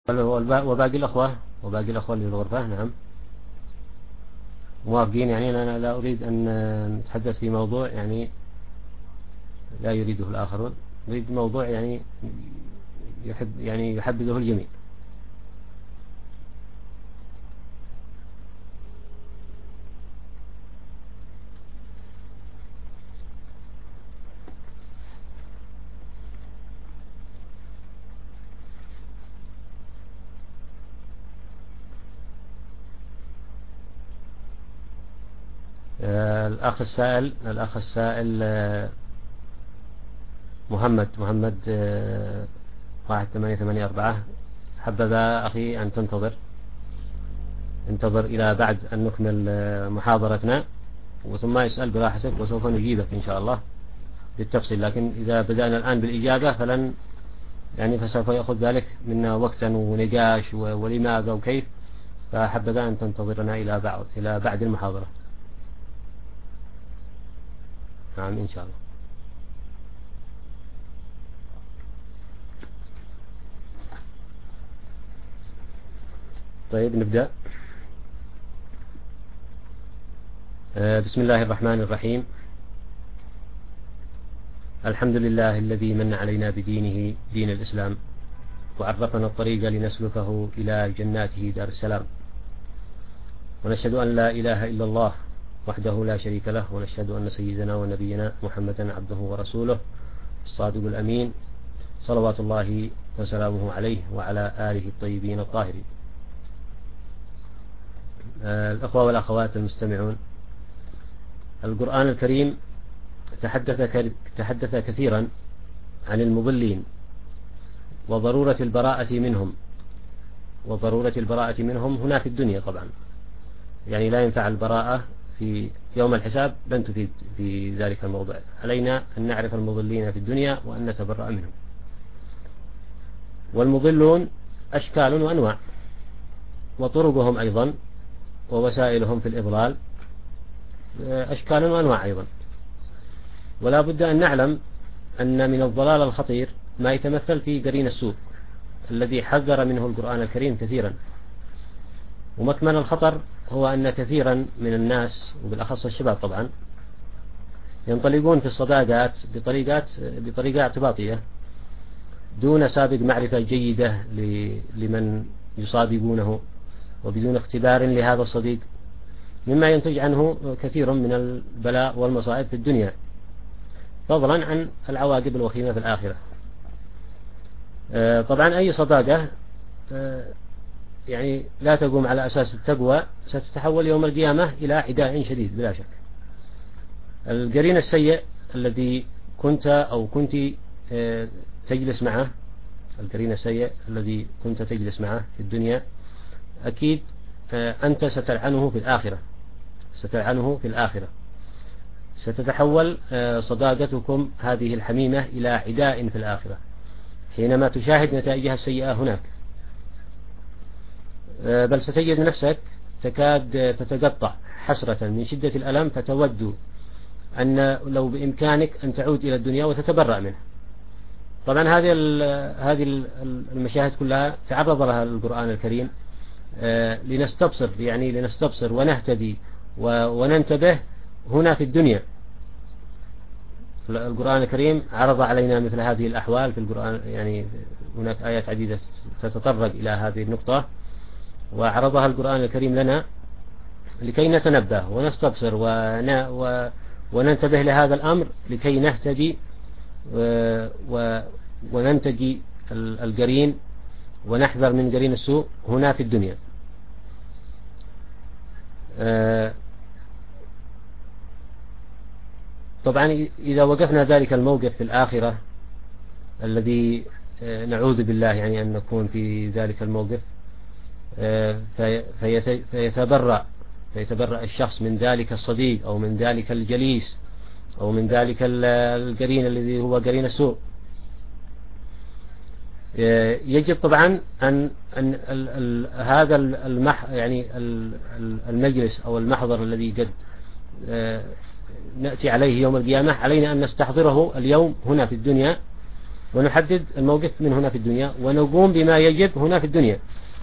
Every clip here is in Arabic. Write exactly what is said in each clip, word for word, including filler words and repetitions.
وباقي الأخوة وباقي الأخوة اللي في الغرفة نعم موافقين. يعني أنا لا أريد أن نتحدث في موضوع يعني لا يريده الآخرون، أريد موضوع يعني يحب يعني يحبذه الجميع. الأخ السائل الأخ السائل محمد محمد واحد ثمانية ثمانية أربعة. حبذا أخي أن تنتظر انتظر إلى بعد أن نكمل محاضرتنا وثم يسأل براحتك وسوف نجيبك إن شاء الله بالتفصيل. لكن إذا بدأنا الآن بالإجابة فلن يعني فسوف يأخذ ذلك منا وقتا ونقاش ولماذا وكيف، فحبذا أن تنتظرنا إلى بعد إلى بعد المحاضرة. نعم إن شاء الله. طيب نبدأ. بسم الله الرحمن الرحيم. الحمد لله الذي من علينا بدينه دين الإسلام وعرفنا الطريق لنسلكه إلى جناته دار السلام، ونشهد أن لا إله إلا الله وحده لا شريك له، ونشهد أن سيدنا ونبينا محمدا عبده ورسوله الصادق الأمين صلوات الله وسلامه عليه وعلى آله الطيبين الطاهرين. الأخوة والأخوات المستمعون، القرآن الكريم تحدث تحدث كثيرا عن المضلين وضرورة البراءة منهم وضرورة البراءة منهم هنا في الدنيا. طبعا يعني لا ينفع البراءة في يوم الحساب، لن تفيد في ذلك الموضوع. علينا أن نعرف المضلين في الدنيا وأن نتبرأ منهم. والمضلون أشكال وأنواع، وطرقهم أيضا ووسائلهم في الإضلال أشكال وأنواع أيضا. ولا بد أن نعلم أن من الضلال الخطير ما يتمثل في قرين السوء الذي حذر منه القرآن الكريم كثيرا. ومكمن الخطر هو أن كثيرا من الناس وبالأخص الشباب طبعا ينطلقون في الصداقات بطريقات بطريقة اعتباطية دون سابق معرفة جيدة لمن يصادقونه وبدون اختبار لهذا الصديق، مما ينتج عنه كثير من البلاء والمصائب في الدنيا، فضلا عن العواقب الوخيمة في الآخرة. طبعا أي صداقة يعني لا تقوم على أساس التقوى ستتحول يوم القيامة إلى عداء شديد بلا شك. القرين السيء الذي كنت أو كنت تجلس معه القرين السيء الذي كنت تجلس معه في الدنيا أكيد أنت ستلعنه في الآخرة ستلعنه في الآخرة ستتحول صداقتكم هذه الحميمة إلى عداء في الآخرة حينما تشاهد نتائجها السيئة هناك. بل ستجد نفسك تكاد تتقطع حسرة من شدة الألم، فتود أن لو بإمكانك أن تعود إلى الدنيا وتتبرأ منها. طبعا هذه هذه المشاهد كلها تعرض لها القرآن الكريم لنستبصر يعني لنستبصر ونهتدي وننتبه هنا في الدنيا. القرآن الكريم عرض علينا مثل هذه الأحوال في القرآن، يعني هناك آيات عديدة تتطرق إلى هذه النقطة وعرضها القرآن الكريم لنا لكي نتنبه ونستبصر وننتبه لهذا الأمر لكي نهتدي وننتجي القرين ونحذر من قرين السوء هنا في الدنيا. طبعا إذا وقفنا ذلك الموقف في الآخرة الذي نعوذ بالله يعني أن نكون في ذلك الموقف، فيتبرأ فيتبرأ الشخص من ذلك الصديق أو من ذلك الجليس أو من ذلك القرين الذي هو قرين السوء. يجب طبعا أن, أن ال ال هذا المح يعني المجلس أو المحضر الذي قد نأتي عليه يوم القيامة علينا أن نستحضره اليوم هنا في الدنيا ونحدد الموقف من هنا في الدنيا، ونقوم بما يجب هنا في الدنيا.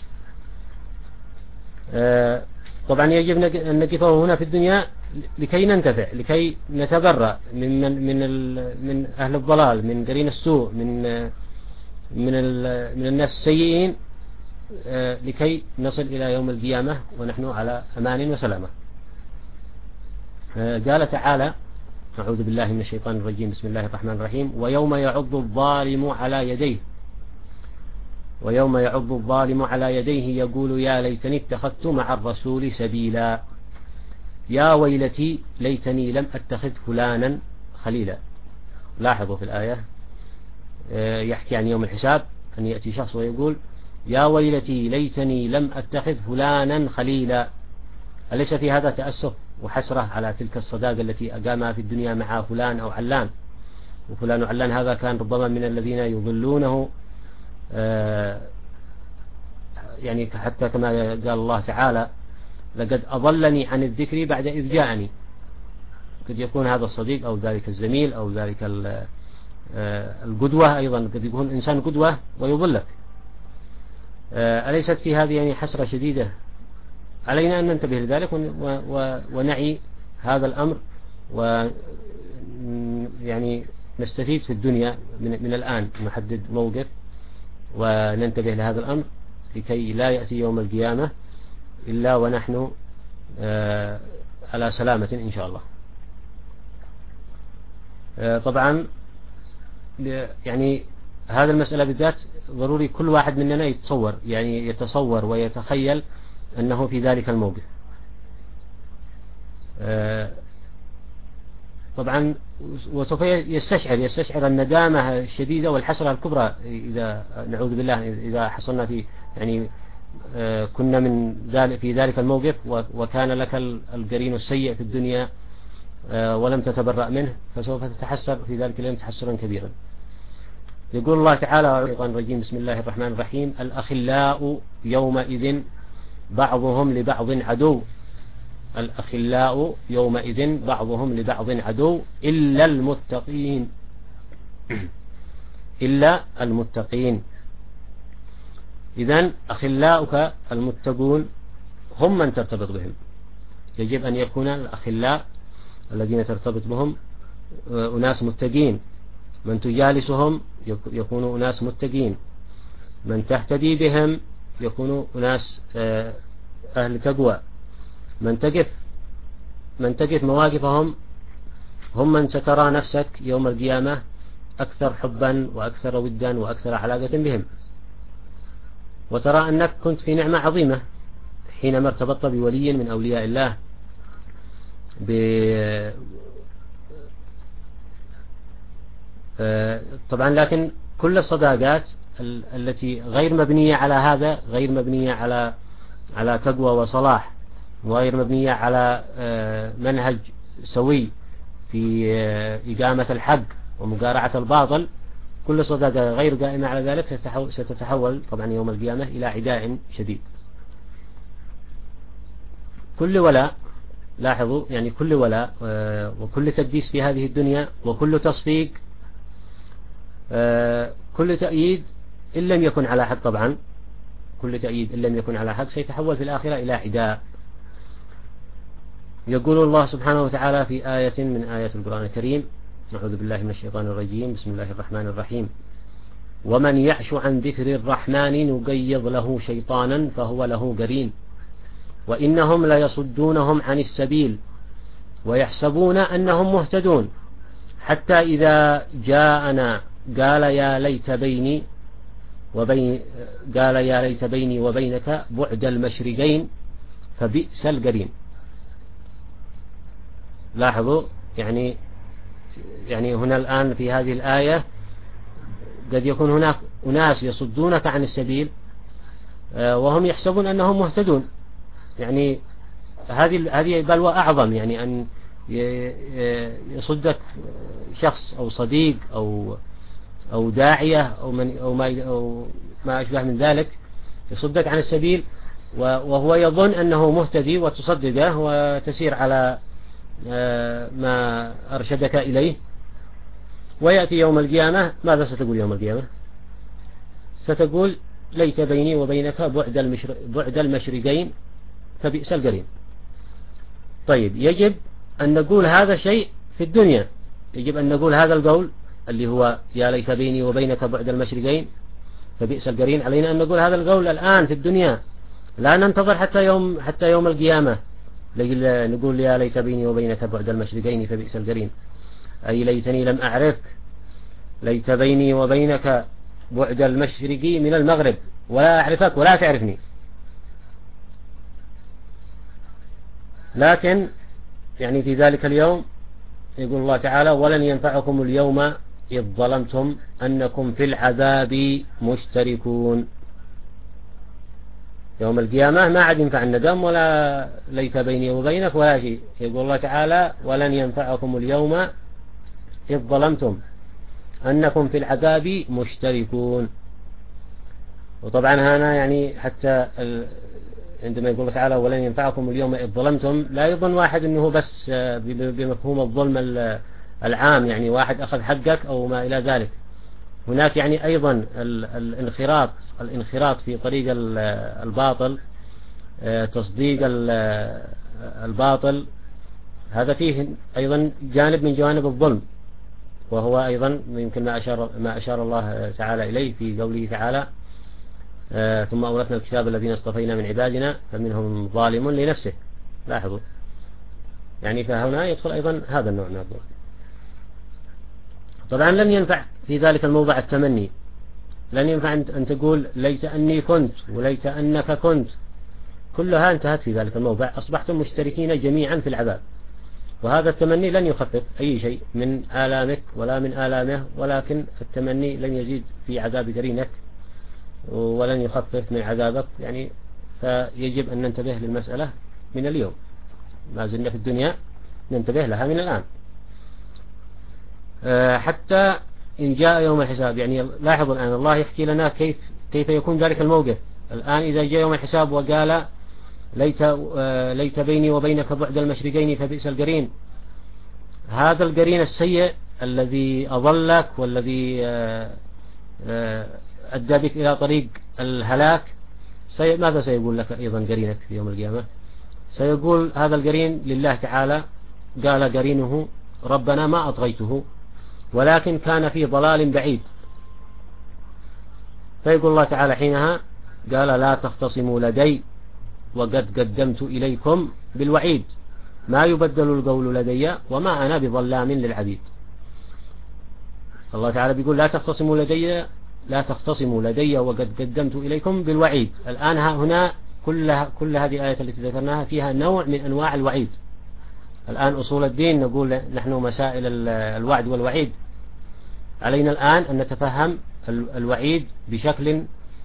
طبعا يجب أن نقفه هنا في الدنيا لكي ننتفع، لكي نتبرأ من من من أهل الضلال، من قرين السوء، من من من الناس السيئين، لكي نصل إلى يوم القيامة ونحن على أمان وسلامة. قال تعالى: أعوذ بالله من الشيطان الرجيم، بسم الله الرحمن الرحيم: ويوم يعض الظالم على يديه ويوم يعض الظالم على يديه يقول يا ليتني اتخذت مع الرسول سبيلا، يا ويلتي ليتني لم أتخذ فلانا خليلا. لاحظوا في الآية يحكي عن يوم الحساب، أن يأتي شخص ويقول يا ويلتي ليتني لم أتخذ فلانا خليلا. أليس في هذا تأسف وحسرة على تلك الصداقة التي أقامها في الدنيا مع فلان أو علان؟ وفلان وعلان هذا كان ربما من الذين يضلونه، يعني حتى كما قال الله تعالى: لقد أضلني عن الذكر بعد إذ جاءني. قد يكون هذا الصديق أو ذلك الزميل أو ذلك القدوة، أيضا قد يكون إنسان قدوة ويضلك. أليست في هذه يعني حسرة شديدة؟ علينا أن ننتبه لذلك ونعي هذا الأمر، ويعني نستفيد في الدنيا من الآن، نحدد موقف وننتبه لهذا الأمر لكي لا يأتي يوم القيامة إلا ونحن على سلامة إن شاء الله. طبعا يعني هذا المسألة بالذات ضروري كل واحد مننا يتصور، يعني يتصور ويتخيل أنه في ذلك الموقف. طبعا وسوف يستشعر يستشعر الندامة الشديدة والحسرة الكبرى إذا نعوذ بالله إذا حصلنا في يعني كنا من ذلك في ذلك الموقف، وكان لك القرين السيء في الدنيا ولم تتبرأ منه، فسوف تتحسر في ذلك اليوم تحسرا كبيرا. يقول الله تعالى: الشيطان الرجيم، بسم الله الرحمن الرحيم: الأخلاء يومئذ بعضهم لبعض عدو الأخلاء يومئذ بعضهم لبعض عدو إلا المتقين إلا المتقين. إذن أخلاؤك المتقون هم من ترتبط بهم. يجب أن يكون الأخلاء الذين ترتبط بهم أناس متقين، من تجالسهم يكونوا أناس متقين، من تهتدي بهم يكونوا أناس أهل تقوى، من تقف من تقف مواقفهم هم من سترى نفسك يوم القيامة أكثر حبا وأكثر ودا وأكثر علاقة بهم، وترى أنك كنت في نعمة عظيمة حينما ارتبطت بولي من أولياء الله. طبعا لكن كل الصداقات التي غير مبنية على هذا، غير مبنية على على تقوى وصلاح، وغير مبنية على منهج سوي في إقامة الحق ومقارعة الباطل، كل صداقة غير قائمة على ذلك ستتحول طبعا يوم القيامة إلى عداء شديد. كل ولاء، لاحظوا يعني كل ولاء وكل تقديس في هذه الدنيا وكل تصفيق، كل تأييد إن لم يكن على حق، طبعا كل تأييد إن لم يكن على حق سيتحول في الآخرة إلى عداء. يقول الله سبحانه وتعالى في آية من آيات القرآن الكريم: أعوذ بالله من الشيطان الرجيم، بسم الله الرحمن الرحيم: ومن يعش عن ذكر الرحمن نقيض له شيطانا فهو له قرين وإنهم ليصدونهم عن السبيل ويحسبون أنهم مهتدون حتى إذا جاءنا قال يا ليت بيني وبين قال يا ليت بيني وبينك بعد المشرقين فبئس القرين. لاحظوا يعني يعني هنا الآن في هذه الآية قد يكون هناك أناس يصدونك عن السبيل وهم يحسبون أنهم مهتدون، يعني هذه هذه بلوى أعظم، يعني أن يصدك شخص أو صديق أو أو داعية أو من أو ما أو ما أشبه من ذلك يصدك عن السبيل وهو يظن أنه مهتدي وتصدقه وتسير على ما أرشدك إليه، ويأتي يوم القيامة، ماذا ستقول يوم القيامة؟ ستقول ليت بيني وبينك بعد, المشر... بعد المشرقين فبئس القرين. طيب يجب أن نقول هذا الشيء في الدنيا، يجب أن نقول هذا القول اللي هو يا ليت بيني وبينك بعد المشرقين فبئس القرين، علينا أن نقول هذا القول الآن في الدنيا، لا ننتظر حتى يوم حتى يوم القيامة نقول يا ليت بيني وبينك بعد المشرقين فبئس القرين، أي ليتني لم أعرفك، ليت بيني وبينك بعد المشرق من المغرب ولا أعرفك ولا تعرفني. لكن يعني في ذلك اليوم يقول الله تعالى ولن ينفعكم اليوم إذ ظلمتم أنكم في العذاب مشتركون. يوم القيامة ما عاد ينفع الندم ولا ليت بيني وبينك ولا شيء. يقول الله تعالى ولن ينفعكم اليوم إذ ظلمتم أنكم في العذاب مشتركون. وطبعا هنا يعني حتى عندما يقول الله تعالى ولن ينفعكم اليوم إذ ظلمتم لا يظن واحد أنه بس بمفهوم الظلم العام، يعني واحد أخذ حقك أو ما إلى ذلك. هناك يعني أيضا الانخراط الانخراط في طريق الباطل، تصديق الباطل، هذا فيه أيضا جانب من جوانب الظلم، وهو أيضا يمكن ما أشار, ما أشار الله تعالى إليه في قوله تعالى ثم أورثنا الكتاب الذين اصطفينا من عبادنا فمنهم ظالم لنفسه. لاحظوا يعني فهنا يدخل أيضا هذا النوع من الظلم. طبعا لن ينفع في ذلك الموضع التمني، لن ينفع أن تقول ليت أني كنت وليت أنك كنت، كلها انتهت في ذلك الموضع، أصبحتم مشتركين جميعا في العذاب. وهذا التمني لن يخفف أي شيء من آلامك ولا من آلامه، ولكن التمني لن يزيد في عذاب قرينك ولن يخفف من عذابك. يعني فيجب أن ننتبه للمسألة من اليوم، ما زلنا في الدنيا ننتبه لها من الآن حتى إن جاء يوم الحساب. يعني لاحظوا الآن الله يحكي لنا كيف كيف يكون ذلك الموقف. الآن إذا جاء يوم الحساب وقال ليت ليت بيني وبينك بعد المشرقين فبئس القرين، هذا القرين السيء الذي أضلك والذي أدى بك إلى طريق الهلاك، ماذا سيقول لك أيضا قرينك في يوم القيامة؟ سيقول هذا القرين لله تعالى قال قرينه ربنا ما أطغيته ولكن كان في ضلال بعيد. فيقول الله تعالى حينها قال لا تختصموا لدي وقد قدمت إليكم بالوعيد ما يبدل القول لدي وما أنا بظلام للعبيد. الله تعالى بيقول لا تختصموا لدي لا تختصموا لدي وقد قدمت إليكم بالوعيد. الآن هنا كل كل هذه الآيات التي ذكرناها فيها نوع من أنواع الوعيد. الآن أصول الدين نقول نحن مسائل الوعد والوعيد، علينا الآن أن نتفهم الوعيد بشكل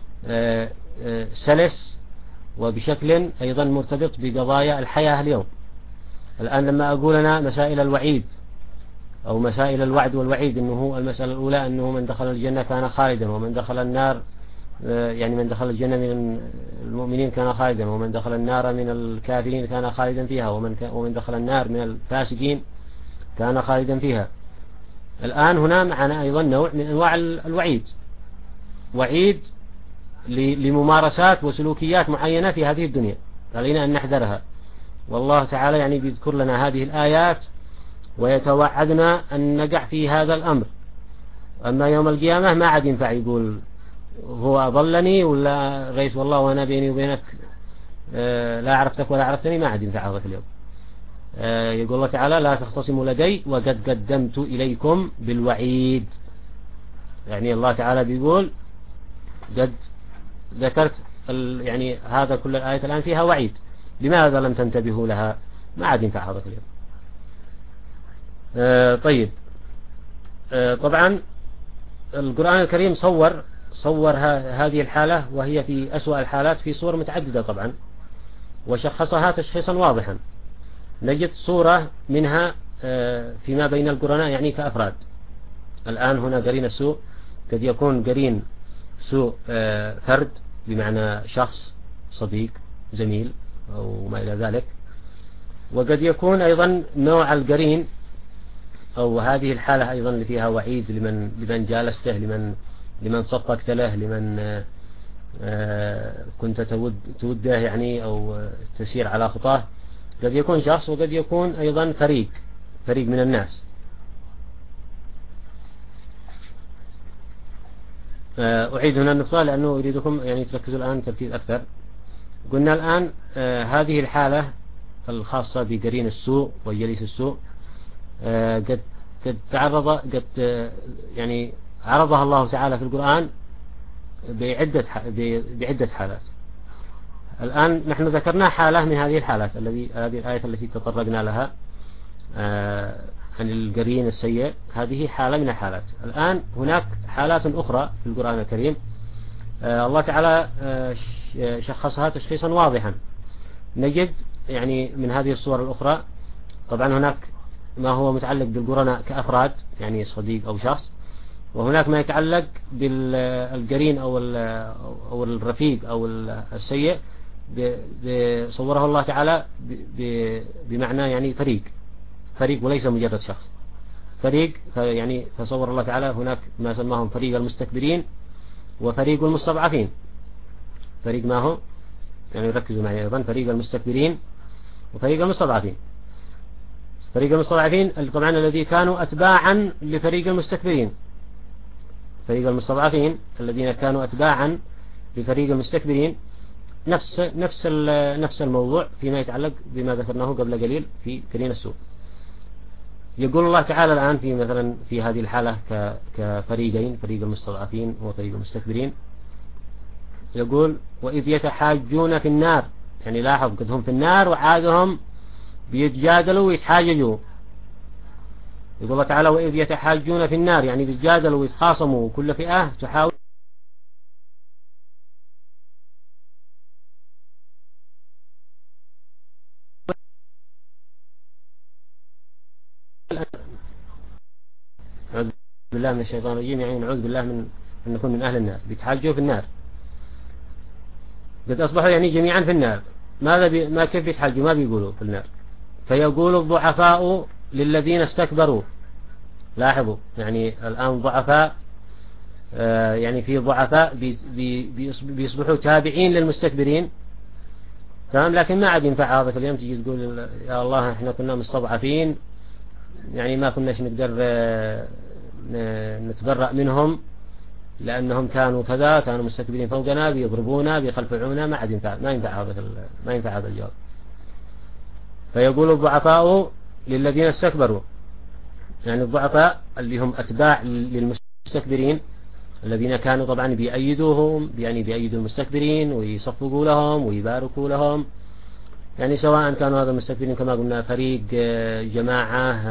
سلس وبشكل أيضا مرتبط بقضايا الحياة اليوم. الآن لما أقول أنا مسائل الوعيد أو مسائل الوعد والوعيد، أنه المسألة الأولى أنه من دخل الجنة كان خالدا، ومن دخل النار يعني من دخل الجنة من المؤمنين كان خالدا، ومن دخل النار من الكافرين كان خالدا فيها، ومن ومن دخل النار من الفاسقين كان خالدا فيها. الآن هنا معنا أيضا نوع من أنواع الوعيد، وعيد لممارسات وسلوكيات معينة في هذه الدنيا علينا أن نحذرها. والله تعالى يعني بيذكر لنا هذه الآيات ويتوعدنا أن نقع في هذا الأمر. أما يوم القيامة ما عاد ينفع يقول هو أضلني ولا غيث والله وأنا بيني وبينك لا عرفتك ولا عرفتني، ما عاد ينفع هذا اليوم. يقول الله تعالى لا تختصموا لدي وقد قدمت إليكم بالوعيد. يعني الله تعالى بيقول قد ذكرت يعني هذا كل الآيات الآن فيها وعيد، لماذا لم تنتبهوا لها؟ ما عاد ينفع هذا اليوم. آه طيب آه طبعا القرآن الكريم صور صور هذه الحالة وهي في أسوأ الحالات في صور متعددة طبعا، وشخصها تشخيصا واضحا. نجد صورة منها آه فيما بين القرناء يعني كأفراد. الآن هنا قرين السوء قد يكون قرين سوء آه فرد بمعنى شخص صديق زميل أو ما إلى ذلك، وقد يكون أيضا نوع القرين أو هذه الحالة أيضا اللي فيها وعيد لمن لمن جالسته، لمن لمن صفقت له، لمن كنت تود توده يعني أو تسير على خطاه. قد يكون شخص وقد يكون أيضا فريق فريق من الناس. أعيد هنا النقطة لأنه أريدكم يعني تركزوا الآن تركيز أكثر. قلنا الآن هذه الحالة الخاصة بقرين السوء وجليس السوء قد قد تعرض قد يعني عرضها الله تعالى في القرآن بعدة بعدة حالات. الآن نحن ذكرنا حالة من هذه الحالات الذي هذه الآية التي تطرقنا لها عن القرين السيء، هذه حالة من الحالات. الآن هناك حالات أخرى في القرآن الكريم الله تعالى شخصها تشخيصا واضحا. نجد يعني من هذه الصور الأخرى طبعا هناك ما هو متعلق بالقرناء كأفراد يعني صديق أو شخص، وهناك ما يتعلق بالقرين أو أو الرفيق أو السيء صوره الله تعالى بمعنى يعني فريق فريق وليس مجرد شخص. فريق يعني فصور الله تعالى هناك ما سماهم فريق المستكبرين وفريق المستضعفين. فريق ما هو يعني ركزوا معي أيضا، فريق المستكبرين وفريق المستضعفين. فريق المستضعفين طبعا الذي كانوا أتباعا لفريق المستكبرين، فريق المستضعفين الذين كانوا أتباعا لفريق المستكبرين. نفس نفس نفس الموضوع فيما يتعلق بما ذكرناه قبل قليل في قرين السوء. يقول الله تعالى الآن في مثلا في هذه الحالة كفريقين، فريق المستضعفين وفريق المستكبرين، يقول وإذ يتحاجون في النار، يعني لاحظ قد هم في النار وعادهم بيتجادلوا ويتحاججوا. يقول الله تعالى وإذ يتحاجون في النار، يعني بيتجادلوا ويتخاصموا وكل فئة تحاول نعوذ بالله من الشيطان الرجيم، يعني نعوذ بالله من أن نكون من أهل النار. بيتحاجوا في النار، قد أصبحوا يعني جميعا في النار. ماذا بي... ما كيف بيتحاجوا؟ ما بيقولوا في النار. فيقول الضعفاء للذين استكبروا. لاحظوا يعني الآن ضعفاء آه يعني في ضعفاء بي... بي... بيصبحوا تابعين للمستكبرين، تمام. لكن ما عاد ينفع هذا اليوم تيجي تقول يا الله احنا كنا مستضعفين، يعني ما كناش نقدر آه نتبرأ منهم لأنهم كانوا كذا، كانوا مستكبرين فوقنا بيضربونا بيخلفعونا. ما عاد ينفع ما ينفع هذا ما ينفع هذا الجواب. فيقول الضعفاء للذين استكبروا، يعني الضعفاء اللي هم أتباع للمستكبرين الذين كانوا طبعا بيأيدوهم، يعني بيأيدوا المستكبرين ويصفقوا لهم ويباركوا لهم، يعني سواء كانوا هذا المستكبرين كما قلنا فريق جماعة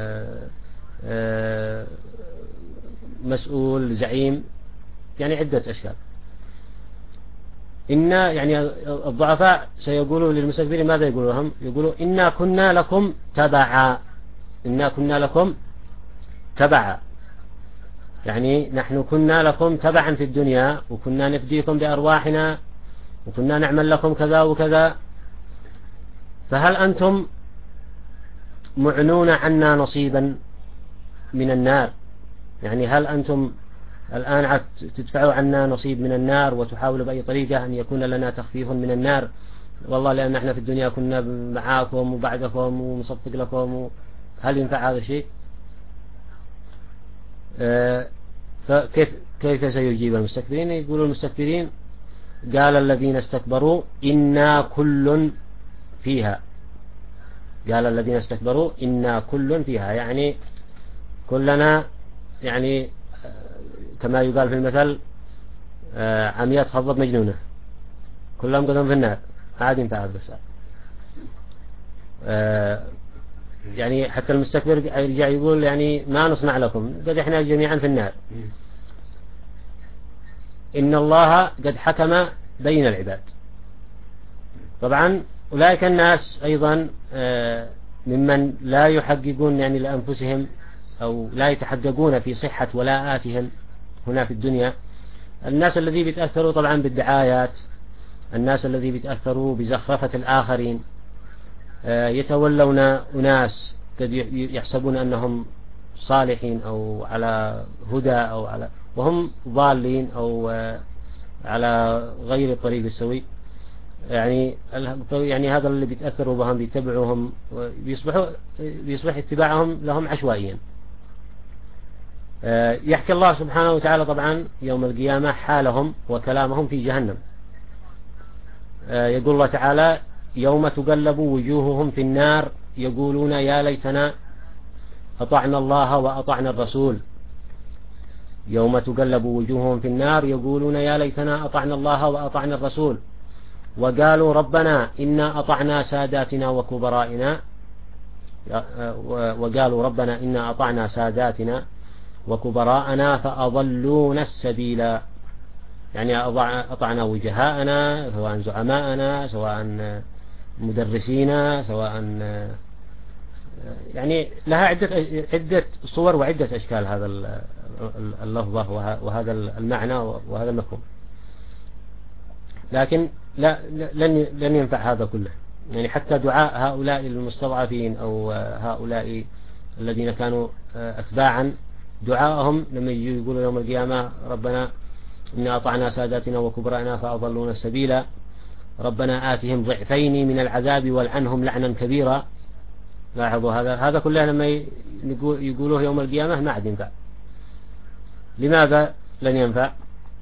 مسؤول زعيم، يعني عدة أشكال. إن يعني الضعفاء سيقولوا للمستكبرين ماذا يقولوا لهم؟ يقولوا إنا كنا لكم تبعا، إنا كنا لكم تبعا، يعني نحن كنا لكم تبعا في الدنيا وكنا نفديكم بأرواحنا وكنا نعمل لكم كذا وكذا، فهل أنتم معنون عنا نصيبا من النار؟ يعني هل أنتم الآن تدفعوا عنا نصيب من النار وتحاولوا بأي طريقة أن يكون لنا تخفيف من النار؟ والله لأن احنا في الدنيا كنا معاكم وبعدكم ومصفق لكم، هل ينفع هذا الشيء؟ آه فكيف كيف سيجيب المستكبرين؟ يقولوا المستكبرين قال الذين استكبروا إنا كل فيها، قال الذين استكبروا إنا كل فيها، يعني كلنا يعني كما يقال في المثل عميات خضب مجنونة، كلهم قدهم في النار. عاد ينفع هذا السؤال. يعني حتى المستكبر يرجع يقول يعني ما نصنع لكم، قد احنا جميعا في النار. إن الله قد حكم بين العباد. طبعا أولئك الناس أيضا ممن لا يحققون يعني لأنفسهم أو لا يتحققون في صحة ولاءاتهم هنا في الدنيا. الناس الذي بيتأثروا طبعا بالدعايات، الناس الذي بيتأثروا بزخرفة الآخرين، يتولون أناس قد يحسبون أنهم صالحين أو على هدى أو على وهم ضالين أو على غير الطريق السوي، يعني يعني هذا اللي بيتأثروا بهم بيتبعوهم بيصبحوا بيصبح اتباعهم لهم عشوائيا. يحكي الله سبحانه وتعالى طبعا يوم القيامة حالهم وكلامهم في جهنم. يقول الله تعالى: يوم تقلب وجوههم في النار يقولون يا ليتنا أطعنا الله وأطعنا الرسول. يوم تقلب وجوههم في النار يقولون يا ليتنا أطعنا الله وأطعنا الرسول وقالوا ربنا إنا أطعنا ساداتنا وكبرائنا وقالوا ربنا إنا أطعنا ساداتنا وكبراءنا فأضلونا السبيلا. يعني أطعنا وجهاءنا سواء زعماءنا سواء مدرسينا سواء، يعني لها عدة عدة صور وعدة أشكال هذا اللفظة وهذا المعنى وهذا المفهوم. لكن لا لن لن ينفع هذا كله، يعني حتى دعاء هؤلاء المستضعفين أو هؤلاء الذين كانوا أتباعا دعاءهم لما يقولوا يوم القيامة ربنا إنا أطعنا ساداتنا وكبرائنا فأضلونا السبيل، ربنا آتهم ضعفين من العذاب والعنهم لعنا كبيرا. لاحظوا هذا هذا كله لما يقولوه يوم القيامة ما عاد ينفع. لماذا لن ينفع؟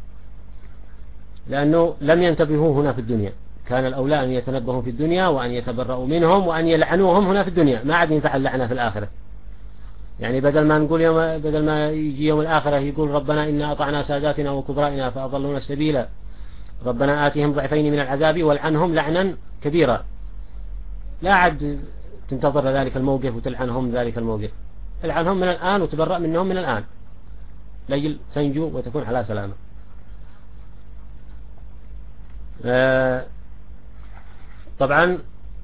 لأنه لم ينتبهوا هنا في الدنيا. كان الأولى أن يتنبهوا في الدنيا وأن يتبرؤوا منهم وأن يلعنوهم هنا في الدنيا، ما عاد ينفع اللعنة في الآخرة. يعني بدل ما نقول يوم بدل ما يجي يوم الآخرة يقول ربنا إنا أطعنا ساداتنا وكبرائنا فأضلونا السبيل، ربنا آتهم ضعفين من العذاب والعنهم لعنا كبيرا، لا عاد تنتظر ذلك الموقف وتلعنهم ذلك الموقف. العنهم من الآن وتبرأ منهم من الآن لجل تنجو وتكون على سلامة. آه طبعا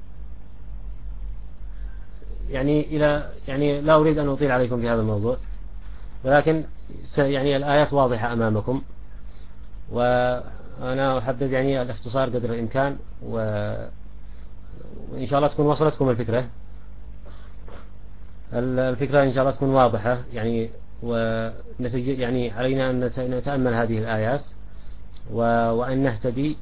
يعني إلى يعني لا أريد أن أطيل عليكم في هذا الموضوع، ولكن يعني الآيات واضحة أمامكم، وأنا أحبذ يعني الاختصار قدر الإمكان، وإن شاء الله تكون وصلتكم الفكرة الفكرة إن شاء الله تكون واضحة. يعني ونتج يعني علينا أن نتأمل هذه الآيات وأن نهتدي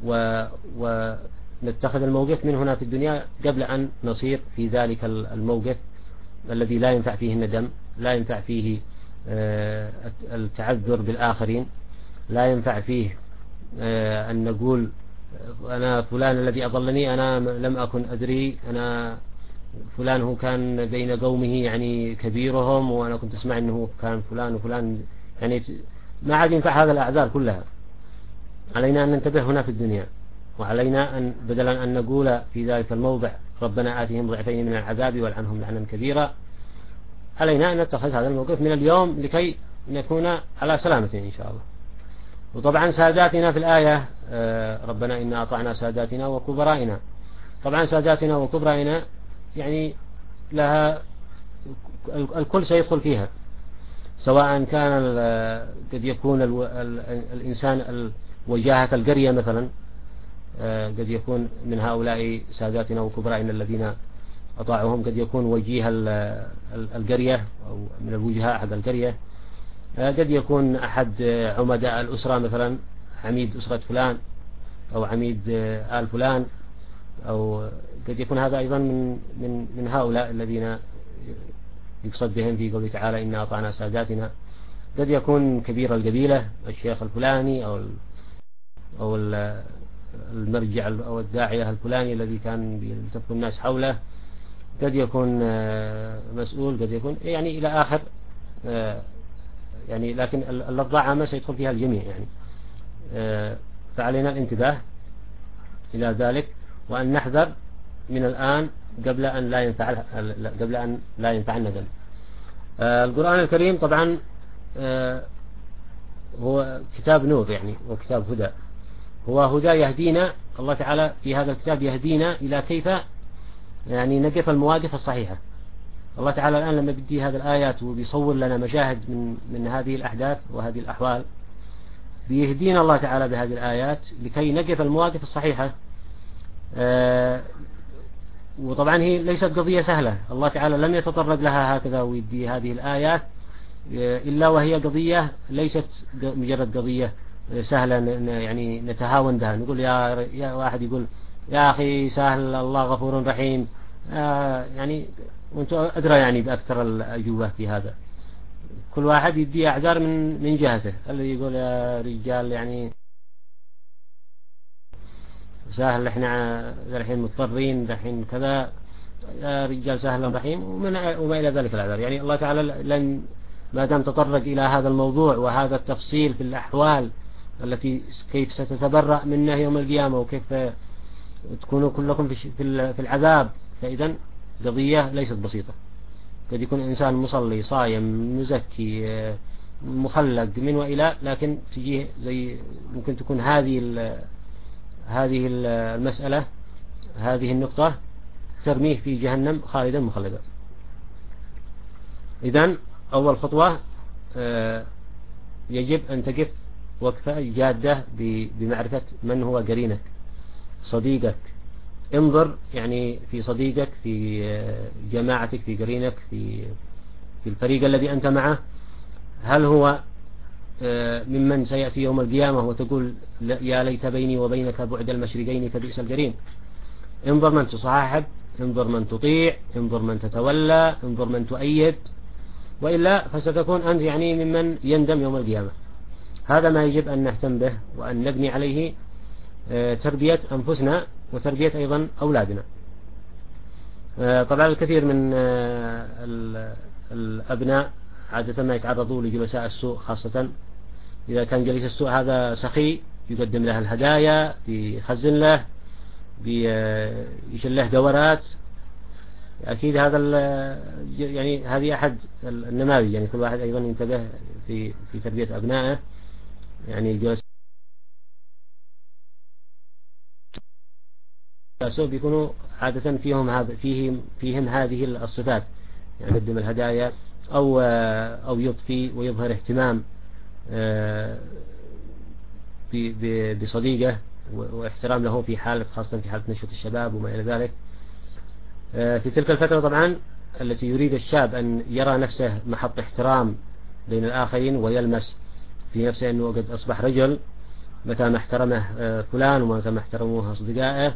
ونتخذ الموقف من هنا في الدنيا قبل أن نصير في ذلك الموقف الذي لا ينفع فيه الندم، لا ينفع فيه التعذر بالآخرين، لا ينفع فيه أن نقول أنا فلان الذي أضلني أنا لم أكن أدري، أنا فلان هو كان بين قومه يعني كبيرهم وأنا كنت أسمع أنه كان فلان وفلان، يعني ما عاد ينفع هذا الأعذار كلها. علينا أن ننتبه هنا في الدنيا، وعلينا أن بدلا أن نقول في ذلك الموضع ربنا آتهم ضعفين من العذاب والعنهم لعنا كبيرا، علينا أن نتخذ هذا الموقف من اليوم لكي نكون على سلامة إن شاء الله. وطبعا ساداتنا في الآية ربنا إنا أطعنا ساداتنا وكبرائنا، طبعا ساداتنا وكبرائنا يعني لها الكل سيدخل فيها، سواء كان قد يكون الإنسان وجاهة القرية مثلا، قد يكون من هؤلاء ساداتنا وكبرائنا الذين أطاعوهم، قد يكون وجيه القرية أو من الوجهاء حق القرية، قد يكون أحد عمداء الأسرة مثلا عميد أسرة فلان أو عميد آل فلان، أو قد يكون هذا أيضا من من من هؤلاء الذين يقصد بهم في قوله تعالى إنا أطعنا ساداتنا. قد يكون كبير القبيلة الشيخ الفلاني أو أو المرجع أو الداعية الفلاني الذي كان يلتف الناس حوله، قد يكون مسؤول، قد يكون يعني إلى آخر، يعني لكن اللفظة عامة سيدخل فيها الجميع يعني. فعلينا الانتباه إلى ذلك وأن نحذر من الآن قبل أن لا ينفع قبل أن لا ينفع الندم. القرآن الكريم طبعا هو كتاب نور يعني وكتاب هدى، هو هدى يهدينا، الله تعالى في هذا الكتاب يهدينا إلى كيف يعني نقف المواقف الصحيحة. الله تعالى الآن لما بدي هذه الآيات وبيصور لنا مشاهد من من هذه الأحداث وهذه الأحوال، بيهدينا الله تعالى بهذه الآيات لكي نقف المواقف الصحيحة. وطبعا هي ليست قضية سهلة، الله تعالى لم يتطرق لها هكذا ويدي هذه الآيات إلا وهي قضية ليست مجرد قضية سهلة يعني نتهاون بها، نقول يا, يا واحد يقول يا أخي سهل الله غفور رحيم، آه يعني وانتم أدرى يعني بأكثر الأجوبة في هذا، كل واحد يدي أعذار من من جهته، اللي يقول يا رجال يعني سهل احنا الحين مضطرين الحين كذا، يا رجال سهل رحيم ومن وما إلى ذلك الأعذار. يعني الله تعالى لن ما دام تطرق إلى هذا الموضوع وهذا التفصيل في الأحوال التي كيف ستتبرأ منه يوم القيامة وكيف تكونوا كلكم في في العذاب، فإذا قضية ليست بسيطة. قد يكون إنسان مصلي صايم مزكي مخلق من وإلى، لكن تجيه زي ممكن تكون هذه هذه المسألة هذه النقطة ترميه في جهنم خالدا مخلدا. إذن أول خطوة يجب أن تقف وقفة جادة بمعرفة من هو قرينك صديقك. انظر يعني في صديقك في جماعتك في قرينك في في الفريق الذي أنت معه، هل هو ممن سيأتي يوم القيامة وتقول يا ليت بيني وبينك بعد المشرقين فبئس القرين. انظر من تصاحب، انظر من تطيع، انظر من تتولى، انظر من تؤيد، وإلا فستكون أنت يعني ممن يندم يوم القيامة. هذا ما يجب أن نهتم به وأن نبني عليه تربية أنفسنا وتربية أيضا أولادنا. طبعا الكثير من الأبناء عادة ما يتعرضوا لجلساء السوء، خاصة إذا كان جليس السوء هذا سخي يقدم له الهدايا، بيخزن له، بيشل له دورات. أكيد هذا يعني هذه أحد النماذج، يعني كل واحد أيضا ينتبه في في تربية أبنائه. يعني جلساء السوء بيكونوا عادة فيهم هذا فيهم فيهم هذه الصفات، يعني يقدم الهدايا أو أو يضفي ويظهر اهتمام بصديقه واحترام له في حالة، خاصة في حالة نشوة الشباب وما إلى ذلك. في تلك الفترة طبعا التي يريد الشاب أن يرى نفسه محط احترام بين الآخرين ويلمس في نفسه أنه قد أصبح رجل متى ما احترمه فلان ومتى ما احترموه أصدقائه،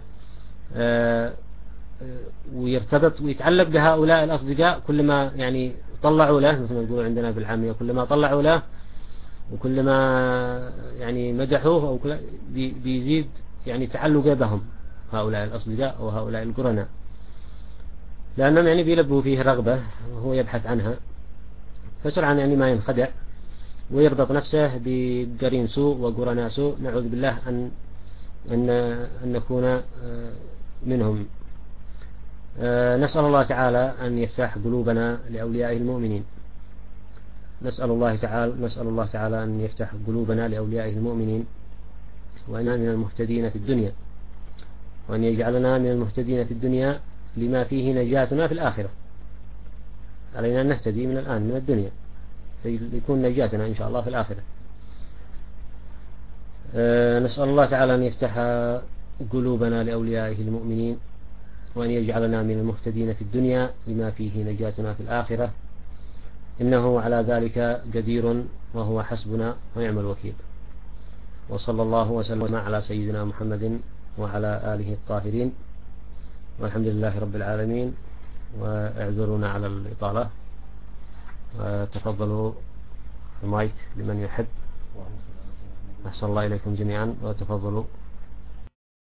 ويرتبط ويتعلق بهؤلاء الأصدقاء. كلما يعني طلعوا له، مثل ما يقولوا عندنا بالعامية، كلما طلعوا له وكلما يعني مدحوه أو بيزيد يعني تعلق بهم هؤلاء الأصدقاء وهؤلاء القرناء، لأنهم يعني بيلبوا فيه رغبة وهو يبحث عنها، فسرعا يعني ما ينخدع ويربط نفسه بقرين سوء وقرناء سوء. نعوذ بالله أن أن أن نكون منهم. نسأل الله تعالى أن يفتح قلوبنا لأوليائه المؤمنين. نسأل الله تعالى نسأل الله تعالى أن يفتح قلوبنا لأوليائه المؤمنين، وأننا من المهتدين في الدنيا، وأن يجعلنا من المهتدين في الدنيا لما فيه نجاتنا في الآخرة. علينا أن نهتدي من الآن من الدنيا ليكون نجاتنا إن شاء الله في الآخرة. نسأل الله تعالى أن يفتح قلوبنا لأوليائه المؤمنين، وأن يجعلنا من المهتدين في الدنيا لما فيه نجاتنا في الآخرة، إنه على ذلك قدير وهو حسبنا ونعم الوكيل. وصلى الله وسلم على سيدنا محمد وعلى آله الطاهرين، والحمد لله رب العالمين. واعذرونا على الإطالة، وتفضلوا المايك لمن يحب. أحسن الله إليكم جميعا، وتفضلوا.